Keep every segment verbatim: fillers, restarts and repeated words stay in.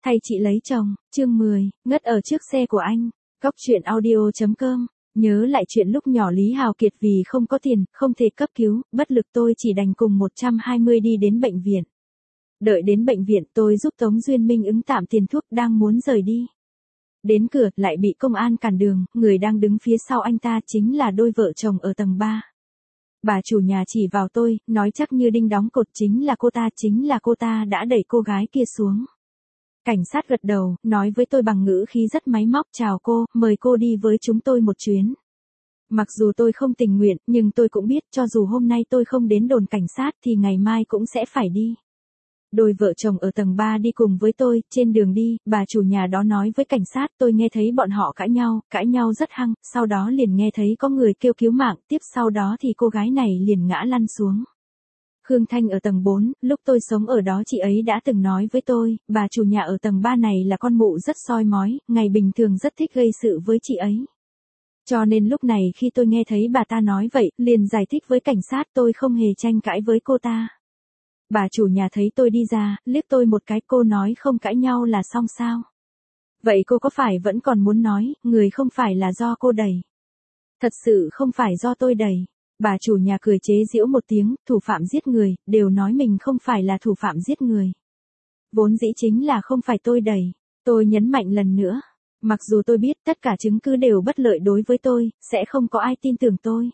Thay chị lấy chồng, chương mười, ngất ở trước xe của anh. Cóc truyện audio chấm com. Nhớ lại chuyện lúc nhỏ Lý Hào Kiệt vì không có tiền, không thể cấp cứu, bất lực tôi chỉ đành cùng một trăm hai mươi đi đến bệnh viện. Đợi đến bệnh viện tôi giúp Tống Duyên Minh ứng tạm tiền thuốc đang muốn rời đi. Đến cửa lại bị công an cản đường, người đang đứng phía sau anh ta chính là đôi vợ chồng ở tầng ba. Bà chủ nhà chỉ vào tôi, nói chắc như đinh đóng cột chính là cô ta, chính là cô ta đã đẩy cô gái kia xuống. Cảnh sát gật đầu, nói với tôi bằng ngữ khí rất máy móc, chào cô, mời cô đi với chúng tôi một chuyến. Mặc dù tôi không tình nguyện, nhưng tôi cũng biết cho dù hôm nay tôi không đến đồn cảnh sát thì ngày mai cũng sẽ phải đi. Đôi vợ chồng ở tầng ba đi cùng với tôi, trên đường đi, bà chủ nhà đó nói với cảnh sát, tôi nghe thấy bọn họ cãi nhau, cãi nhau rất hăng, sau đó liền nghe thấy có người kêu cứu mạng, tiếp sau đó thì cô gái này liền ngã lăn xuống. Khương Thanh ở tầng bốn, lúc tôi sống ở đó chị ấy đã từng nói với tôi, bà chủ nhà ở tầng ba này là con mụ rất soi mói, ngày bình thường rất thích gây sự với chị ấy. Cho nên lúc này khi tôi nghe thấy bà ta nói vậy, liền giải thích với cảnh sát tôi không hề tranh cãi với cô ta. Bà chủ nhà thấy tôi đi ra, liếc tôi một cái, cô nói không cãi nhau là xong sao? Vậy cô có phải vẫn còn muốn nói, người không phải là do cô đẩy? Thật sự không phải do tôi đẩy. Bà chủ nhà cười chế giễu một tiếng, thủ phạm giết người, đều nói mình không phải là thủ phạm giết người. Vốn dĩ chính là không phải tôi đẩy. Tôi nhấn mạnh lần nữa. Mặc dù tôi biết tất cả chứng cứ đều bất lợi đối với tôi, sẽ không có ai tin tưởng tôi.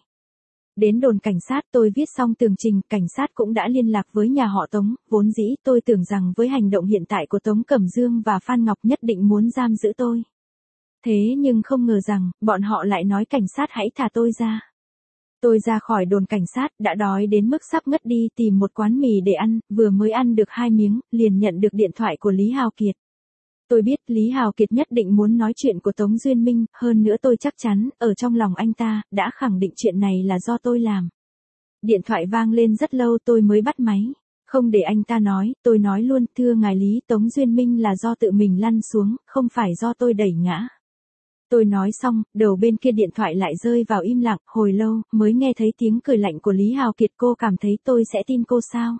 Đến đồn cảnh sát tôi viết xong tường trình, cảnh sát cũng đã liên lạc với nhà họ Tống, vốn dĩ tôi tưởng rằng với hành động hiện tại của Tống Cẩm Dương và Phan Ngọc nhất định muốn giam giữ tôi. Thế nhưng không ngờ rằng, bọn họ lại nói cảnh sát hãy thả tôi ra. Tôi ra khỏi đồn cảnh sát, đã đói đến mức sắp ngất đi tìm một quán mì để ăn, vừa mới ăn được hai miếng, liền nhận được điện thoại của Lý Hào Kiệt. Tôi biết Lý Hào Kiệt nhất định muốn nói chuyện của Tống Duyên Minh, hơn nữa tôi chắc chắn, ở trong lòng anh ta, đã khẳng định chuyện này là do tôi làm. Điện thoại vang lên rất lâu tôi mới bắt máy. Không để anh ta nói, tôi nói luôn, thưa ngài Lý, Tống Duyên Minh là do tự mình lăn xuống, không phải do tôi đẩy ngã. Tôi nói xong, đầu bên kia điện thoại lại rơi vào im lặng, hồi lâu, mới nghe thấy tiếng cười lạnh của Lý Hào Kiệt. Cô cảm thấy tôi sẽ tin cô sao?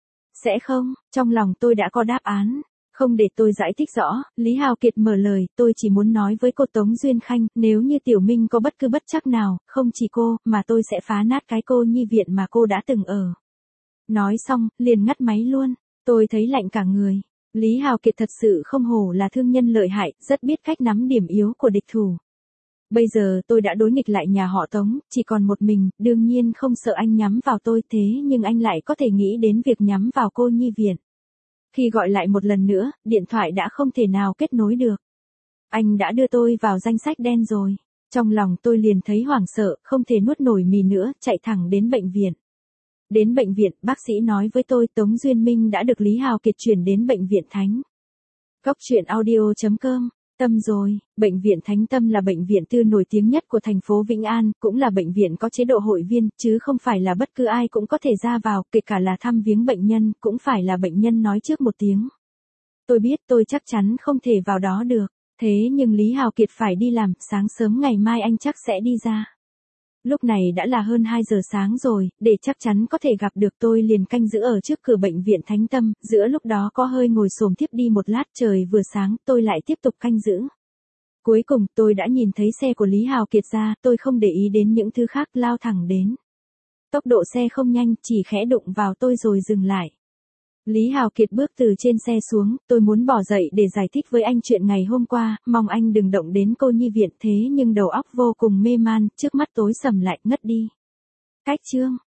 Sẽ không, trong lòng tôi đã có đáp án. Không để tôi giải thích rõ, Lý Hào Kiệt mở lời, tôi chỉ muốn nói với cô Tống Duyên Khanh, nếu như Tiểu Minh có bất cứ bất trắc nào, không chỉ cô, mà tôi sẽ phá nát cái cô nhi viện mà cô đã từng ở. Nói xong, liền ngắt máy luôn, tôi thấy lạnh cả người. Lý Hào Kiệt thật sự không hổ là thương nhân lợi hại, rất biết cách nắm điểm yếu của địch thủ. Bây giờ tôi đã đối nghịch lại nhà họ Tống, chỉ còn một mình, đương nhiên không sợ anh nhắm vào tôi, thế nhưng anh lại có thể nghĩ đến việc nhắm vào cô nhi viện. Khi gọi lại một lần nữa, điện thoại đã không thể nào kết nối được. Anh đã đưa tôi vào danh sách đen rồi. Trong lòng tôi liền thấy hoảng sợ, không thể nuốt nổi mì nữa, chạy thẳng đến bệnh viện. Đến bệnh viện, bác sĩ nói với tôi Tống Duyên Minh đã được Lý Hào Kiệt chuyển đến bệnh viện Thánh. Cóc truyện audio chấm com. Tâm rồi, bệnh viện Thánh Tâm là bệnh viện tư nổi tiếng nhất của thành phố Vĩnh An, cũng là bệnh viện có chế độ hội viên, chứ không phải là bất cứ ai cũng có thể ra vào, kể cả là thăm viếng bệnh nhân, cũng phải là bệnh nhân nói trước một tiếng. Tôi biết tôi chắc chắn không thể vào đó được, thế nhưng Lý Hào Kiệt phải đi làm, sáng sớm ngày mai anh chắc sẽ đi ra. Lúc này đã là hơn hai giờ sáng rồi, để chắc chắn có thể gặp được tôi liền canh giữ ở trước cửa bệnh viện Thánh Tâm, giữa lúc đó có hơi ngồi xổm thiếp đi một lát, trời vừa sáng, tôi lại tiếp tục canh giữ. Cuối cùng, tôi đã nhìn thấy xe của Lý Hào Kiệt ra, tôi không để ý đến những thứ khác, lao thẳng đến. Tốc độ xe không nhanh, chỉ khẽ đụng vào tôi rồi dừng lại. Lý Hào Kiệt bước từ trên xe xuống, tôi muốn bỏ dậy để giải thích với anh chuyện ngày hôm qua, mong anh đừng động đến cô nhi viện, thế nhưng đầu óc vô cùng mê man, trước mắt tối sầm lại, ngất đi. Cách chương